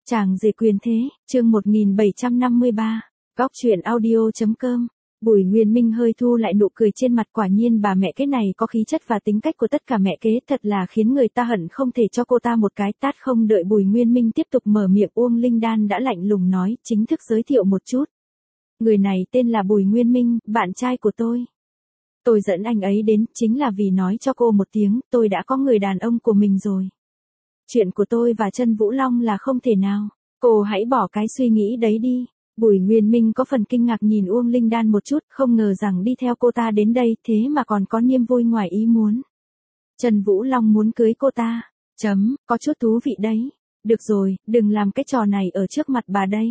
Chàng rể quyền thế, chương 1753, góc truyện audio.com. Bùi Nguyên Minh hơi thu lại nụ cười trên mặt, quả nhiên bà mẹ kế này có khí chất và tính cách của tất cả mẹ kế, thật là khiến người ta hận không thể cho cô ta một cái tát. Không đợi Bùi Nguyên Minh tiếp tục mở miệng, Uông Linh Đan đã lạnh lùng nói, chính thức giới thiệu một chút. Người này tên là Bùi Nguyên Minh, bạn trai của tôi. Tôi dẫn anh ấy đến chính là vì nói cho cô một tiếng, tôi đã có người đàn ông của mình rồi. Chuyện của tôi và Trân Vũ Long là không thể nào. Cô hãy bỏ cái suy nghĩ đấy đi. Bùi Nguyên Minh có phần kinh ngạc nhìn Uông Linh Đan một chút, không ngờ rằng đi theo cô ta đến đây thế mà còn có niềm vui ngoài ý muốn. Trân Vũ Long muốn cưới cô ta. Có chút thú vị đấy. Được rồi, đừng làm cái trò này ở trước mặt bà đây.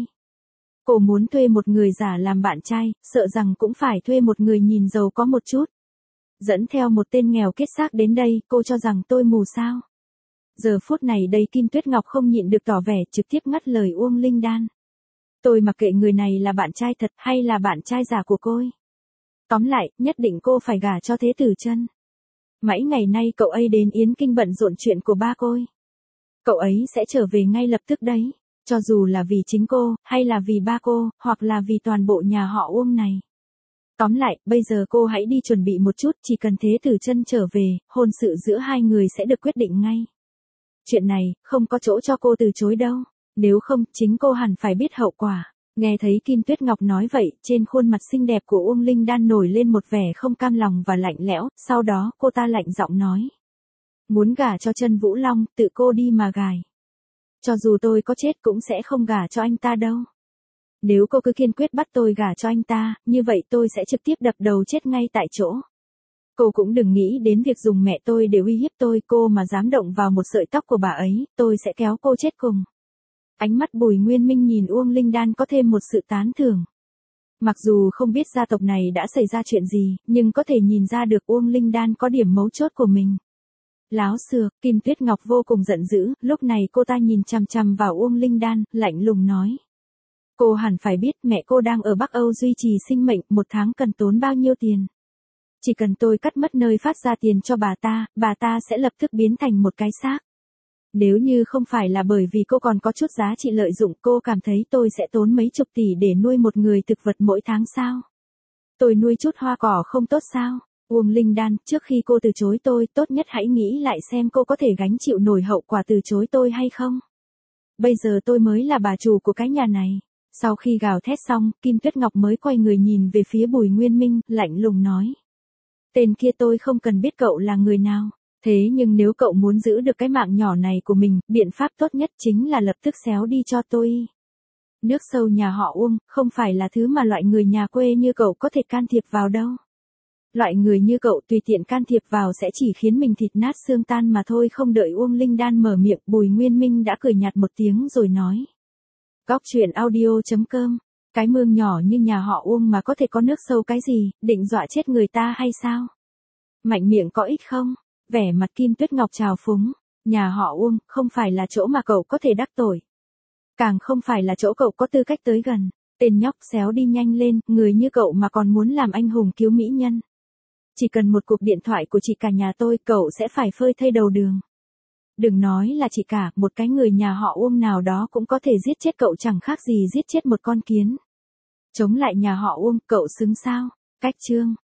Cô muốn thuê một người giả làm bạn trai, sợ rằng cũng phải thuê một người nhìn giàu có một chút. Dẫn theo một tên nghèo kết xác đến đây, cô cho rằng tôi mù sao? Giờ phút này đây Kim Tuyết Ngọc không nhịn được tỏ vẻ, trực tiếp ngắt lời Uông Linh Đan. Tôi mặc kệ người này là bạn trai thật hay là bạn trai giả của cô. Tóm lại, nhất định cô phải gả cho Thế Tử Trân. Mấy ngày nay cậu ấy đến Yến Kinh bận rộn chuyện của ba cô. Cậu ấy sẽ trở về ngay lập tức đấy. Cho dù là vì chính cô, hay là vì ba cô, hoặc là vì toàn bộ nhà họ Uông này. Tóm lại, bây giờ cô hãy đi chuẩn bị một chút, chỉ cần Thế Tử Trân trở về, hôn sự giữa hai người sẽ được quyết định ngay. Chuyện này, không có chỗ cho cô từ chối đâu. Nếu không, chính cô hẳn phải biết hậu quả. Nghe thấy Kim Tuyết Ngọc nói vậy, trên khuôn mặt xinh đẹp của Uông Linh Đan nổi lên một vẻ không cam lòng và lạnh lẽo, sau đó cô ta lạnh giọng nói. Muốn gả cho Trân Vũ Long, tự cô đi mà gài. Cho dù tôi có chết cũng sẽ không gả cho anh ta đâu. Nếu cô cứ kiên quyết bắt tôi gả cho anh ta, như vậy tôi sẽ trực tiếp đập đầu chết ngay tại chỗ. Cô cũng đừng nghĩ đến việc dùng mẹ tôi để uy hiếp tôi, cô mà dám động vào một sợi tóc của bà ấy, tôi sẽ kéo cô chết cùng. Ánh mắt Bùi Nguyên Minh nhìn Uông Linh Đan có thêm một sự tán thưởng. Mặc dù không biết gia tộc này đã xảy ra chuyện gì, nhưng có thể nhìn ra được Uông Linh Đan có điểm mấu chốt của mình. Láo xược, Kim Tuyết Ngọc vô cùng giận dữ, lúc này cô ta nhìn chằm chằm vào Uông Linh Đan, lạnh lùng nói. Cô hẳn phải biết mẹ cô đang ở Bắc Âu duy trì sinh mệnh, một tháng cần tốn bao nhiêu tiền. Chỉ cần tôi cắt mất nơi phát ra tiền cho bà ta sẽ lập tức biến thành một cái xác. Nếu như không phải là bởi vì cô còn có chút giá trị lợi dụng, cô cảm thấy tôi sẽ tốn mấy chục tỷ để nuôi một người thực vật mỗi tháng sao? Tôi nuôi chút hoa cỏ không tốt sao? Uông Linh Đan, trước khi cô từ chối tôi, tốt nhất hãy nghĩ lại xem cô có thể gánh chịu nổi hậu quả từ chối tôi hay không? Bây giờ tôi mới là bà chủ của cái nhà này. Sau khi gào thét xong, Kim Tuyết Ngọc mới quay người nhìn về phía Bùi Nguyên Minh, lạnh lùng nói. Tên kia tôi không cần biết cậu là người nào. Thế nhưng nếu cậu muốn giữ được cái mạng nhỏ này của mình, biện pháp tốt nhất chính là lập tức xéo đi cho tôi. Nước sâu nhà họ Uông, không phải là thứ mà loại người nhà quê như cậu có thể can thiệp vào đâu. Loại người như cậu tùy tiện can thiệp vào sẽ chỉ khiến mình thịt nát xương tan mà thôi. Không đợi Uông Linh Đan mở miệng, Bùi Nguyên Minh đã cười nhạt một tiếng rồi nói. Góc truyện audio.com. Cái mương nhỏ như nhà họ Uông mà có thể có nước sâu cái gì, định dọa chết người ta hay sao? Mạnh miệng có ích không? Vẻ mặt Kim Tuyết Ngọc trào phúng. Nhà họ Uông, không phải là chỗ mà cậu có thể đắc tội. Càng không phải là chỗ cậu có tư cách tới gần. Tên nhóc xéo đi nhanh lên, người như cậu mà còn muốn làm anh hùng cứu mỹ nhân. Chỉ cần một cuộc điện thoại của chị cả nhà tôi, cậu sẽ phải phơi thây đầu đường. Đừng nói là chị cả, một cái người nhà họ Uông nào đó cũng có thể giết chết cậu, chẳng khác gì giết chết một con kiến. Chống lại nhà họ Uông, cậu xứng sao? Cách chương.